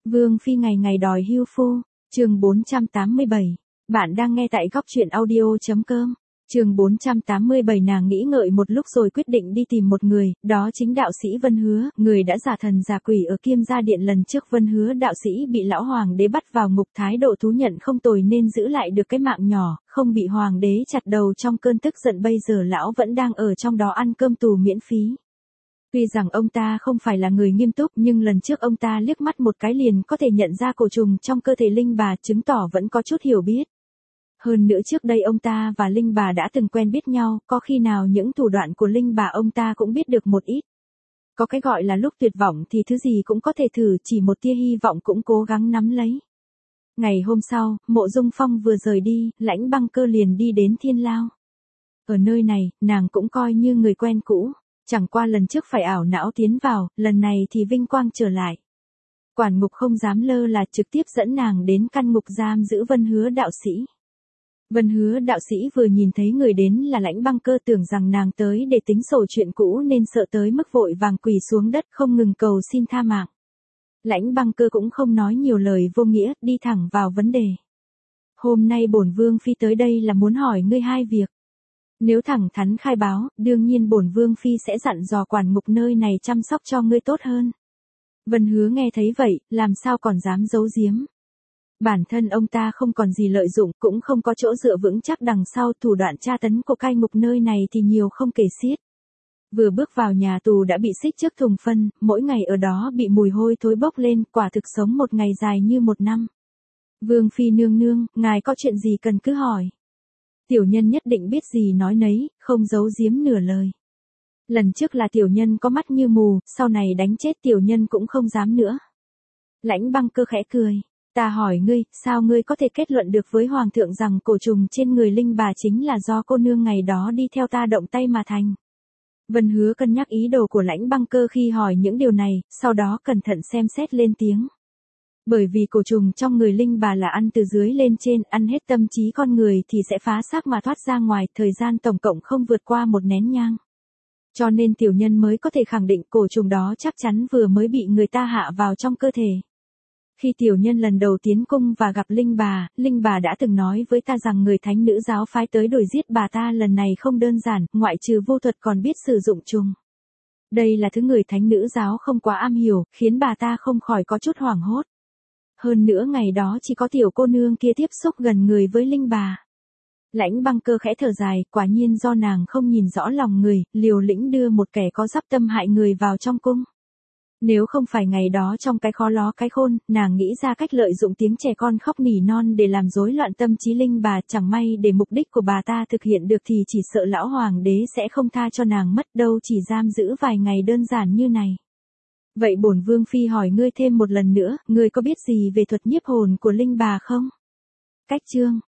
Vương phi ngày ngày đòi hưu phu, chương 487. Bạn đang nghe tại góc truyện audio.com. Chương 487 nàng nghĩ ngợi một lúc rồi quyết định đi tìm một người, đó chính đạo sĩ Vân Hứa, người đã giả thần giả quỷ ở Kiêm Gia Điện lần trước. Vân Hứa đạo sĩ bị lão hoàng đế bắt vào ngục, thái độ thú nhận không tồi nên giữ lại được cái mạng nhỏ, không bị hoàng đế chặt đầu trong cơn tức giận. Bây giờ lão vẫn đang ở trong đó ăn cơm tù miễn phí. Tuy rằng ông ta không phải là người nghiêm túc nhưng lần trước ông ta liếc mắt một cái liền có thể nhận ra cổ trùng trong cơ thể Linh Bà, chứng tỏ vẫn có chút hiểu biết. Hơn nữa trước đây ông ta và Linh Bà đã từng quen biết nhau, có khi nào những thủ đoạn của Linh Bà ông ta cũng biết được một ít. Có cái gọi là lúc tuyệt vọng thì thứ gì cũng có thể thử, chỉ một tia hy vọng cũng cố gắng nắm lấy. Ngày hôm sau, Mộ Dung Phong vừa rời đi, Lãnh Băng Cơ liền đi đến Thiên Lao. Ở nơi này, nàng cũng coi như người quen cũ. Chẳng qua lần trước phải ảo não tiến vào, lần này thì vinh quang trở lại. Quản ngục không dám lơ là, trực tiếp dẫn nàng đến căn ngục giam giữ Vân Hứa đạo sĩ. Vân Hứa đạo sĩ vừa nhìn thấy người đến là Lãnh Băng Cơ, tưởng rằng nàng tới để tính sổ chuyện cũ nên sợ tới mức vội vàng quỳ xuống đất không ngừng cầu xin tha mạng. Lãnh Băng Cơ cũng không nói nhiều lời vô nghĩa, đi thẳng vào vấn đề. Hôm nay bổn vương phi tới đây là muốn hỏi ngươi hai việc. Nếu thẳng thắn khai báo, đương nhiên bổn vương phi sẽ dặn dò quản ngục nơi này chăm sóc cho ngươi tốt hơn. Vân Hứa nghe thấy vậy, làm sao còn dám giấu giếm. Bản thân ông ta không còn gì lợi dụng, cũng không có chỗ dựa vững chắc đằng sau, thủ đoạn tra tấn của cai ngục nơi này thì nhiều không kể xiết. Vừa bước vào nhà tù đã bị xích trước thùng phân, mỗi ngày ở đó bị mùi hôi thối bốc lên, quả thực sống một ngày dài như một năm. Vương phi nương nương, ngài có chuyện gì cần cứ hỏi. Tiểu nhân nhất định biết gì nói nấy, không giấu giếm nửa lời. Lần trước là tiểu nhân có mắt như mù, sau này đánh chết tiểu nhân cũng không dám nữa. Lãnh Băng Cơ khẽ cười. Ta hỏi ngươi, sao ngươi có thể kết luận được với hoàng thượng rằng cổ trùng trên người Linh Bà chính là do cô nương ngày đó đi theo ta động tay mà thành? Vân Hứa cân nhắc ý đồ của Lãnh Băng Cơ khi hỏi những điều này, sau đó cẩn thận xem xét lên tiếng. Bởi vì cổ trùng trong người Linh Bà là ăn từ dưới lên trên, ăn hết tâm trí con người thì sẽ phá xác mà thoát ra ngoài, thời gian tổng cộng không vượt qua một nén nhang. Cho nên tiểu nhân mới có thể khẳng định cổ trùng đó chắc chắn vừa mới bị người ta hạ vào trong cơ thể. Khi tiểu nhân lần đầu tiến cung và gặp Linh Bà đã từng nói với ta rằng người thánh nữ giáo phái tới đuổi giết bà ta lần này không đơn giản, ngoại trừ vô thuật còn biết sử dụng trùng. Đây là thứ người thánh nữ giáo không quá am hiểu, khiến bà ta không khỏi có chút hoảng hốt. Hơn nữa ngày đó chỉ có tiểu cô nương kia tiếp xúc gần người với Linh Bà. Lãnh Băng Cơ khẽ thở dài, quả nhiên do nàng không nhìn rõ lòng người, liều lĩnh đưa một kẻ có dắp tâm hại người vào trong cung. Nếu không phải ngày đó trong cái khó ló cái khôn, nàng nghĩ ra cách lợi dụng tiếng trẻ con khóc nỉ non để làm rối loạn tâm trí Linh Bà, chẳng may để mục đích của bà ta thực hiện được thì chỉ sợ lão hoàng đế sẽ không tha cho nàng mất đâu, chỉ giam giữ vài ngày đơn giản như này. Vậy bổn vương phi hỏi ngươi thêm một lần nữa, ngươi có biết gì về thuật nhiếp hồn của Linh Bà không? Cách chương